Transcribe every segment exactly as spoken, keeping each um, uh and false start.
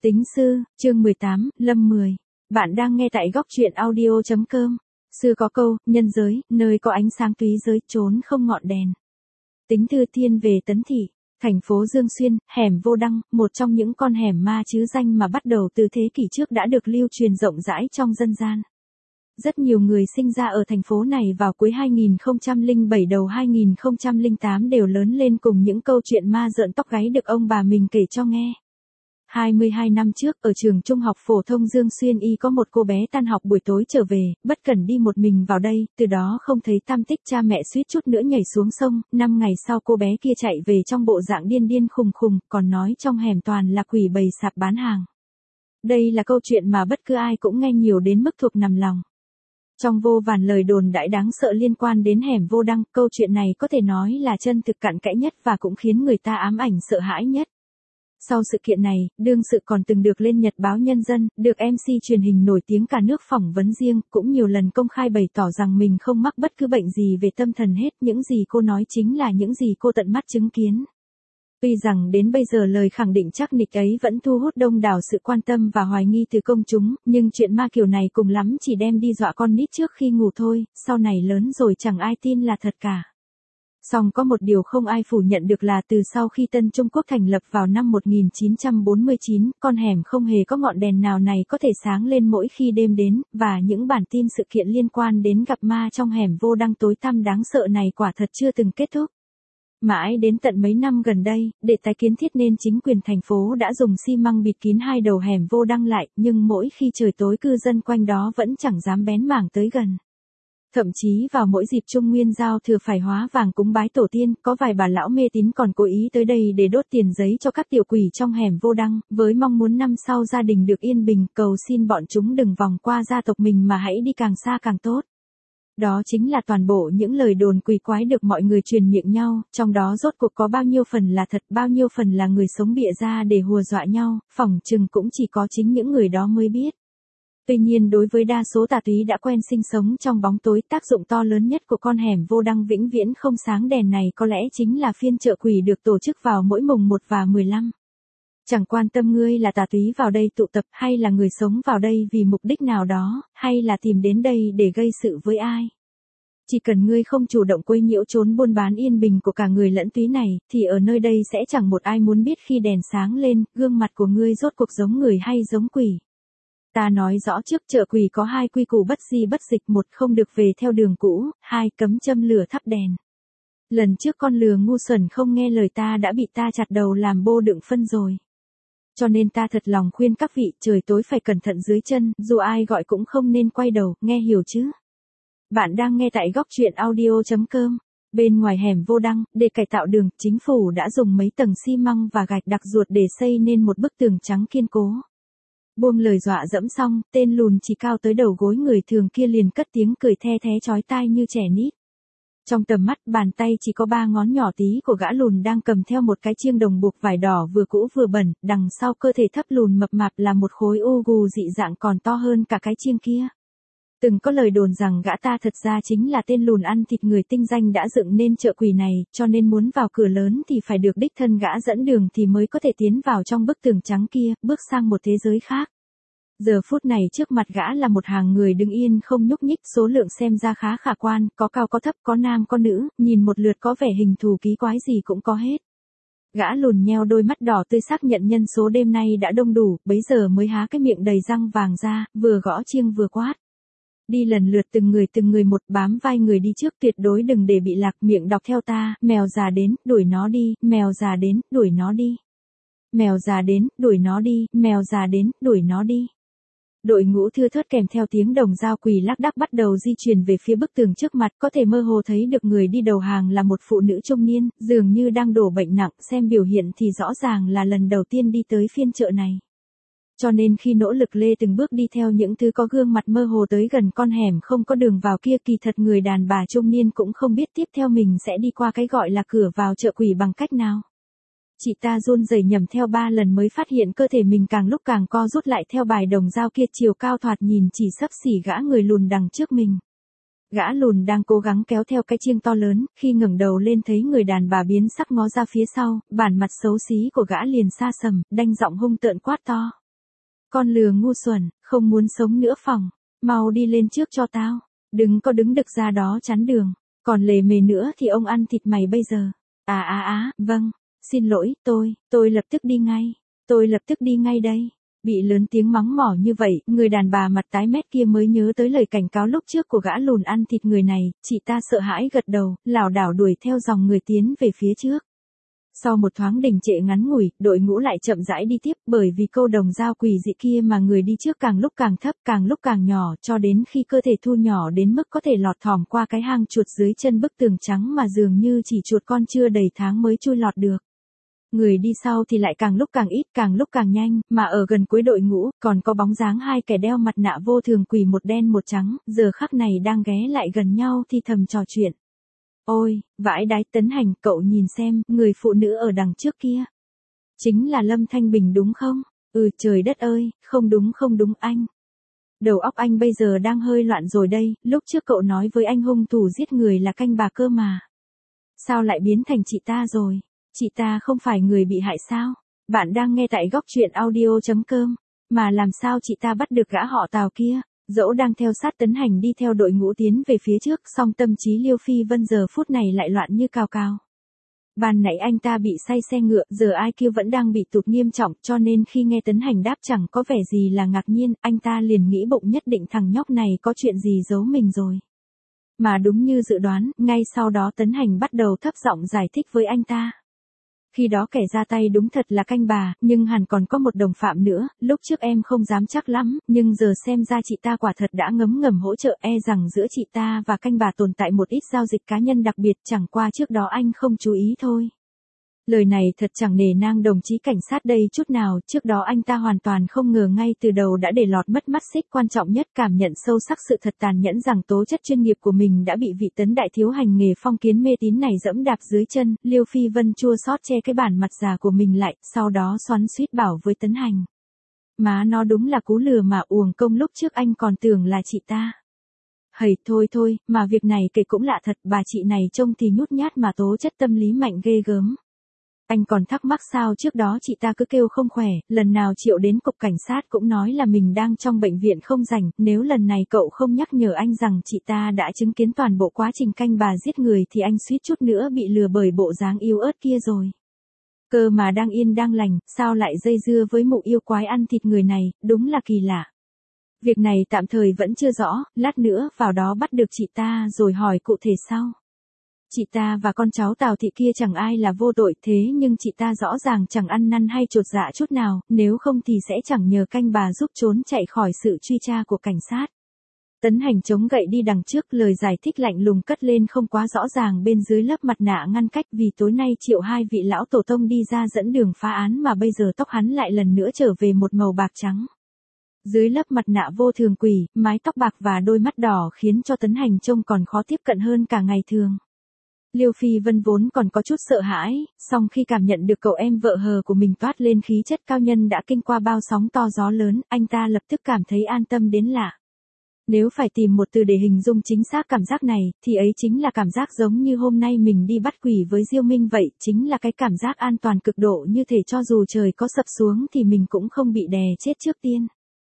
Tính sư, chương mười tám, Lâm mười. Bạn đang nghe tại góc truyện audio chấm com. Xưa có câu, nhân giới, nơi có ánh sáng túy giới, trốn không ngọn đèn. Tính Thư Thiên về Tấn Thị, thành phố Dương Xuyên, hẻm Vô Đăng, một trong những con hẻm ma chứ danh mà bắt đầu từ thế kỷ trước đã được lưu truyền rộng rãi trong dân gian. Rất nhiều người sinh ra ở thành phố này vào cuối hai nghìn không trăm lẻ bảy đầu hai nghìn không trăm lẻ tám đều lớn lên cùng những câu chuyện ma rợn tóc gáy được ông bà mình kể cho nghe. hai mươi hai năm trước, ở trường trung học phổ thông Dương Xuyên Y có một cô bé tan học buổi tối trở về, bất cẩn đi một mình vào đây, từ đó không thấy tăm tích, cha mẹ suýt chút nữa nhảy xuống sông. Năm ngày sau cô bé kia chạy về trong bộ dạng điên điên khùng khùng, còn nói trong hẻm toàn là quỷ bầy sạp bán hàng. Đây là câu chuyện mà bất cứ ai cũng nghe nhiều đến mức thuộc nằm lòng. Trong vô vàn lời đồn đại đáng sợ liên quan đến hẻm Vô Đăng, câu chuyện này có thể nói là chân thực cặn kẽ nhất và cũng khiến người ta ám ảnh sợ hãi nhất. Sau sự kiện này, đương sự còn từng được lên Nhật báo Nhân dân, được em xê truyền hình nổi tiếng cả nước phỏng vấn riêng, cũng nhiều lần công khai bày tỏ rằng mình không mắc bất cứ bệnh gì về tâm thần hết, những gì cô nói chính là những gì cô tận mắt chứng kiến. Tuy rằng đến bây giờ lời khẳng định chắc nịch ấy vẫn thu hút đông đảo sự quan tâm và hoài nghi từ công chúng, nhưng chuyện ma kiểu này cùng lắm chỉ đem đi dọa con nít trước khi ngủ thôi, sau này lớn rồi chẳng ai tin là thật cả. Song có một điều không ai phủ nhận được là từ sau khi Tân Trung Quốc thành lập vào năm một nghìn chín trăm bốn mươi chín, con hẻm không hề có ngọn đèn nào này có thể sáng lên mỗi khi đêm đến, và những bản tin sự kiện liên quan đến gặp ma trong hẻm Vô Đăng tối tăm đáng sợ này quả thật chưa từng kết thúc. Mãi đến tận mấy năm gần đây, để tái kiến thiết nên chính quyền thành phố đã dùng xi măng bịt kín hai đầu hẻm Vô Đăng lại, nhưng mỗi khi trời tối cư dân quanh đó vẫn chẳng dám bén mảng tới gần. Thậm chí vào mỗi dịp Trung Nguyên giao thừa phải hóa vàng cúng bái tổ tiên, có vài bà lão mê tín còn cố ý tới đây để đốt tiền giấy cho các tiểu quỷ trong hẻm Vô Đăng, với mong muốn năm sau gia đình được yên bình, cầu xin bọn chúng đừng vòng qua gia tộc mình mà hãy đi càng xa càng tốt. Đó chính là toàn bộ những lời đồn quỷ quái được mọi người truyền miệng nhau, trong đó rốt cuộc có bao nhiêu phần là thật, bao nhiêu phần là người sống bịa ra để hùa dọa nhau, phỏng chừng cũng chỉ có chính những người đó mới biết. Tuy nhiên đối với đa số tà túy đã quen sinh sống trong bóng tối, tác dụng to lớn nhất của con hẻm Vô Đăng vĩnh viễn không sáng đèn này có lẽ chính là phiên chợ quỷ được tổ chức vào mỗi mùng một và mười lăm. Chẳng quan tâm ngươi là tà túy vào đây tụ tập hay là người sống vào đây vì mục đích nào đó, hay là tìm đến đây để gây sự với ai. Chỉ cần ngươi không chủ động quấy nhiễu trốn buôn bán yên bình của cả người lẫn túy này, thì ở nơi đây sẽ chẳng một ai muốn biết khi đèn sáng lên, gương mặt của ngươi rốt cuộc giống người hay giống quỷ. Ta nói rõ trước, chợ quỷ có hai quy củ bất di bất dịch: một, không được về theo đường cũ; hai, cấm châm lửa thắp đèn. Lần trước con lừa ngu xuẩn không nghe lời ta đã bị ta chặt đầu làm bô đựng phân rồi. Cho nên ta thật lòng khuyên các vị, trời tối phải cẩn thận dưới chân, dù ai gọi cũng không nên quay đầu, nghe hiểu chứ? Bạn đang nghe tại góc truyện audio chấm com. Bên ngoài hẻm Vô Đăng, để cải tạo đường, chính phủ đã dùng mấy tầng xi măng và gạch đặc ruột để xây nên một bức tường trắng kiên cố. Buông lời dọa dẫm xong, tên lùn chỉ cao tới đầu gối người thường kia liền cất tiếng cười the thé chói tai như trẻ nít. Trong tầm mắt, bàn tay chỉ có ba ngón nhỏ tí của gã lùn đang cầm theo một cái chiêng đồng buộc vải đỏ vừa cũ vừa bẩn, đằng sau cơ thể thấp lùn mập mạp là một khối u gù dị dạng còn to hơn cả cái chiêng kia. Từng có lời đồn rằng gã ta thật ra chính là tên lùn ăn thịt người tinh danh đã dựng nên chợ quỷ này, cho nên muốn vào cửa lớn thì phải được đích thân gã dẫn đường thì mới có thể tiến vào trong bức tường trắng kia, bước sang một thế giới khác. Giờ phút này trước mặt gã là một hàng người đứng yên không nhúc nhích, số lượng xem ra khá khả quan, có cao có thấp, có nam có nữ, nhìn một lượt có vẻ hình thù kỳ quái gì cũng có hết. Gã lùn nheo đôi mắt đỏ tươi xác nhận nhân số đêm nay đã đông đủ, bấy giờ mới há cái miệng đầy răng vàng ra, vừa gõ chiêng vừa quát. Đi lần lượt từng người từng người một, bám vai người đi trước, tuyệt đối đừng để bị lạc, miệng đọc theo ta: mèo già đến, đuổi nó đi; mèo già đến, đuổi nó đi; mèo già đến, đuổi nó đi; mèo già đến, đuổi nó đi. Đội ngũ thưa thớt kèm theo tiếng đồng dao quỳ lác đác bắt đầu di chuyển về phía bức tường trước mặt, có thể mơ hồ thấy được người đi đầu hàng là một phụ nữ trung niên, dường như đang đổ bệnh nặng, xem biểu hiện thì rõ ràng là lần đầu tiên đi tới phiên chợ này. Cho nên khi nỗ lực lê từng bước đi theo những thứ có gương mặt mơ hồ tới gần con hẻm không có đường vào kia, kỳ thật người đàn bà trung niên cũng không biết tiếp theo mình sẽ đi qua cái gọi là cửa vào chợ quỷ bằng cách nào. Chị ta run rẩy nhầm theo ba lần mới phát hiện cơ thể mình càng lúc càng co rút lại theo bài đồng dao kia, chiều cao thoạt nhìn chỉ xấp xỉ gã người lùn đằng trước mình. Gã lùn đang cố gắng kéo theo cái chiêng to lớn, khi ngẩng đầu lên thấy người đàn bà biến sắc ngó ra phía sau, bản mặt xấu xí của gã liền xa sầm, đanh giọng hung tợn quát to: Con lừa ngu xuẩn, không muốn sống nữa phòng. Mau đi lên trước cho tao. Đừng có đứng đực ra đó chắn đường. Còn lề mề nữa thì ông ăn thịt mày bây giờ. À à à, vâng. Xin lỗi, tôi, tôi lập tức đi ngay. Tôi lập tức đi ngay đây. Bị lớn tiếng mắng mỏ như vậy, người đàn bà mặt tái mét kia mới nhớ tới lời cảnh cáo lúc trước của gã lùn ăn thịt người này, chị ta sợ hãi gật đầu, lảo đảo đuổi theo dòng người tiến về phía trước. Sau một thoáng đình trệ ngắn ngủi, đội ngũ lại chậm rãi đi tiếp, bởi vì câu đồng dao quỷ dị kia mà người đi trước càng lúc càng thấp, càng lúc càng nhỏ, cho đến khi cơ thể thu nhỏ đến mức có thể lọt thỏm qua cái hang chuột dưới chân bức tường trắng mà dường như chỉ chuột con chưa đầy tháng mới chui lọt được. Người đi sau thì lại càng lúc càng ít, càng lúc càng nhanh, mà ở gần cuối đội ngũ, còn có bóng dáng hai kẻ đeo mặt nạ vô thường quỷ một đen một trắng, giờ khắc này đang ghé lại gần nhau thì thầm trò chuyện. Ôi, vãi đái Tấn Hành, cậu nhìn xem, người phụ nữ ở đằng trước kia. Chính là Lâm Thanh Bình đúng không? Ừ trời đất ơi, không đúng không đúng anh. Đầu óc anh bây giờ đang hơi loạn rồi đây, lúc trước cậu nói với anh hung thủ giết người là canh bà cơ mà. Sao lại biến thành chị ta rồi? Chị ta không phải người bị hại sao? Bạn đang nghe tại góc truyện audio chấm com. Mà làm sao chị ta bắt được gã họ Tào kia? Dẫu đang theo sát Tấn Hành đi theo đội ngũ tiến về phía trước, song tâm trí Liêu Phi Vân giờ phút này lại loạn như cào cào. Ban nãy anh ta bị say xe ngựa, giờ i kiu vẫn đang bị tụt nghiêm trọng, cho nên khi nghe Tấn Hành đáp chẳng có vẻ gì là ngạc nhiên, anh ta liền nghĩ bụng nhất định thằng nhóc này có chuyện gì giấu mình rồi. Mà đúng như dự đoán, ngay sau đó Tấn Hành bắt đầu thấp giọng giải thích với anh ta. Khi đó kẻ ra tay đúng thật là canh bà, nhưng hẳn còn có một đồng phạm nữa, lúc trước em không dám chắc lắm, nhưng giờ xem ra chị ta quả thật đã ngấm ngầm hỗ trợ, e rằng giữa chị ta và canh bà tồn tại một ít giao dịch cá nhân đặc biệt, chẳng qua trước đó anh không chú ý thôi. Lời này thật chẳng nể nang đồng chí cảnh sát đây chút nào, trước đó anh ta hoàn toàn không ngờ ngay từ đầu đã để lọt mất mắt xích quan trọng nhất, cảm nhận sâu sắc sự thật tàn nhẫn rằng tố chất chuyên nghiệp của mình đã bị vị Tấn đại thiếu hành nghề phong kiến mê tín này dẫm đạp dưới chân. Liêu Phi Vân chua xót che cái bản mặt già của mình lại, sau đó xoắn xuýt bảo với Tấn Hành. Má nó đúng là cú lừa mà, uổng công lúc trước anh còn tưởng là chị ta. Hầy thôi thôi, mà việc này kể cũng lạ thật, bà chị này trông thì nhút nhát mà tố chất tâm lý mạnh ghê gớm. Anh còn thắc mắc sao trước đó chị ta cứ kêu không khỏe, lần nào Triệu đến cục cảnh sát cũng nói là mình đang trong bệnh viện không rảnh, nếu lần này cậu không nhắc nhở anh rằng chị ta đã chứng kiến toàn bộ quá trình canh bà giết người thì anh suýt chút nữa bị lừa bởi bộ dáng yếu ớt kia rồi. Cơ mà đang yên đang lành, sao lại dây dưa với mụ yêu quái ăn thịt người này, đúng là kỳ lạ. Việc này tạm thời vẫn chưa rõ, lát nữa vào đó bắt được chị ta rồi hỏi cụ thể sau. Chị ta và con cháu Tào thị kia chẳng ai là vô tội, thế nhưng chị ta rõ ràng chẳng ăn năn hay chột dạ chút nào, nếu không thì sẽ chẳng nhờ canh bà giúp trốn chạy khỏi sự truy tra của cảnh sát. Tấn Hành chống gậy đi đằng trước, lời giải thích lạnh lùng cất lên không quá rõ ràng bên dưới lớp mặt nạ ngăn cách, vì tối nay Triệu hai vị lão tổ tông đi ra dẫn đường phá án mà bây giờ tóc hắn lại lần nữa trở về một màu bạc trắng. Dưới lớp mặt nạ vô thường quỷ, mái tóc bạc và đôi mắt đỏ khiến cho Tấn Hành trông còn khó tiếp cận hơn cả ngày thường. Liêu Phi Vân vốn còn có chút sợ hãi, song khi cảm nhận được cậu em vợ hờ của mình toát lên khí chất cao nhân đã kinh qua bao sóng to gió lớn, anh ta lập tức cảm thấy an tâm đến lạ. Nếu phải tìm một từ để hình dung chính xác cảm giác này, thì ấy chính là cảm giác giống như hôm nay mình đi bắt quỷ với Diêu Minh vậy, chính là cái cảm giác an toàn cực độ như thể cho dù trời có sập xuống thì mình cũng không bị đè chết trước tiên.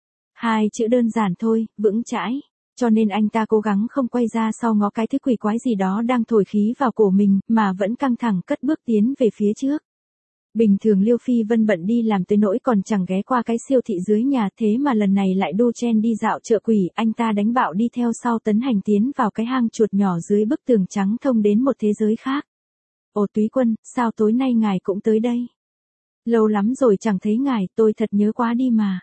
Hai chữ đơn giản thôi, vững chãi. Cho nên anh ta cố gắng không quay ra sau ngó cái thứ quỷ quái gì đó đang thổi khí vào cổ mình, mà vẫn căng thẳng cất bước tiến về phía trước. Bình thường Liêu Phi Vân bận đi làm tới nỗi còn chẳng ghé qua cái siêu thị dưới nhà, thế mà lần này lại đu chen đi dạo chợ quỷ, anh ta đánh bạo đi theo sau Tấn Hành tiến vào cái hang chuột nhỏ dưới bức tường trắng thông đến một thế giới khác. Ồ Túy Quân, sao tối nay ngài cũng tới đây? Lâu lắm rồi chẳng thấy ngài, tôi thật nhớ quá đi mà.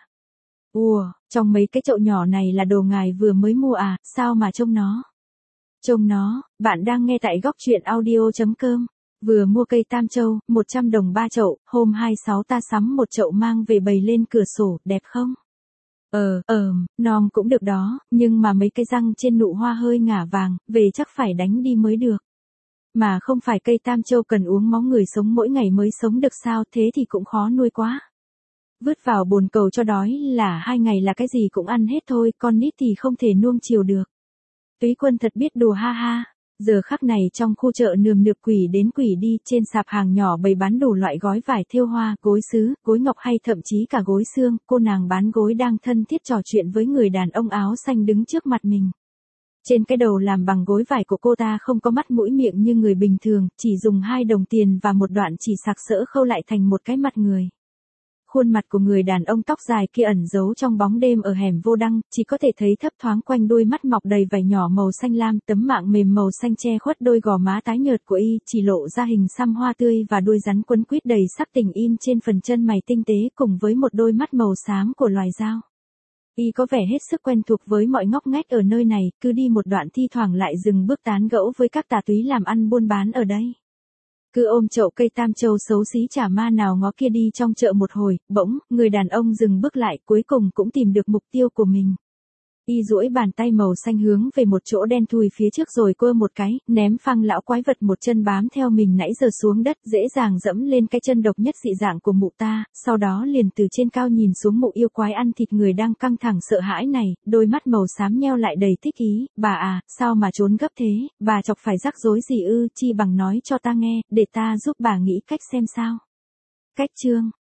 Ủa, trong mấy cái chậu nhỏ này là đồ ngài vừa mới mua à, sao mà trông nó? Trông nó, bạn đang nghe tại góc truyện audio chấm com. Vừa mua cây tam châu, một trăm đồng ba chậu, hôm hai mươi sáu ta sắm một chậu mang về bày lên cửa sổ, đẹp không? Ờ, ờm, non cũng được đó, nhưng mà mấy cái răng trên nụ hoa hơi ngả vàng, về chắc phải đánh đi mới được. Mà không phải cây tam châu cần uống máu người sống mỗi ngày mới sống được sao, thế thì cũng khó nuôi quá. Vứt vào bồn cầu cho đói là hai ngày là cái gì cũng ăn hết thôi, con nít thì không thể nuông chiều được. Túy Quân thật biết đùa ha ha. Giờ khắc này trong khu chợ nườm nượp quỷ đến quỷ đi, trên sạp hàng nhỏ bày bán đủ loại gói vải thêu hoa, gối sứ, gối ngọc hay thậm chí cả gối xương, cô nàng bán gối đang thân thiết trò chuyện với người đàn ông áo xanh đứng trước mặt mình. Trên cái đầu làm bằng gối vải của cô ta không có mắt mũi miệng như người bình thường, chỉ dùng hai đồng tiền và một đoạn chỉ sạc sỡ khâu lại thành một cái mặt người. Khuôn mặt của người đàn ông tóc dài kia ẩn giấu trong bóng đêm ở hẻm vô đăng, chỉ có thể thấy thấp thoáng quanh đôi mắt mọc đầy vảy nhỏ màu xanh lam, tấm mạng mềm màu xanh che khuất đôi gò má tái nhợt của y, chỉ lộ ra hình xăm hoa tươi và đuôi rắn quấn quýt đầy sắc tình in trên phần chân mày tinh tế cùng với một đôi mắt màu xám của loài dao. Y có vẻ hết sức quen thuộc với mọi ngóc ngách ở nơi này, cứ đi một đoạn thi thoảng lại dừng bước tán gẫu với các tà túy làm ăn buôn bán ở đây. Cứ ôm chậu cây tam châu xấu xí chả ma nào ngó kia đi trong chợ một hồi, bỗng, người đàn ông dừng bước lại cuối cùng cũng tìm được mục tiêu của mình. Y duỗi bàn tay màu xanh hướng về một chỗ đen thui phía trước rồi quơ một cái, ném phăng lão quái vật một chân bám theo mình nãy giờ xuống đất, dễ dàng dẫm lên cái chân độc nhất dị dạng của mụ ta, sau đó liền từ trên cao nhìn xuống mụ yêu quái ăn thịt người đang căng thẳng sợ hãi này, đôi mắt màu xám nheo lại đầy thích ý, bà à, sao mà trốn gấp thế, bà chọc phải rắc rối gì ư, chi bằng nói cho ta nghe, để ta giúp bà nghĩ cách xem sao. Cách chương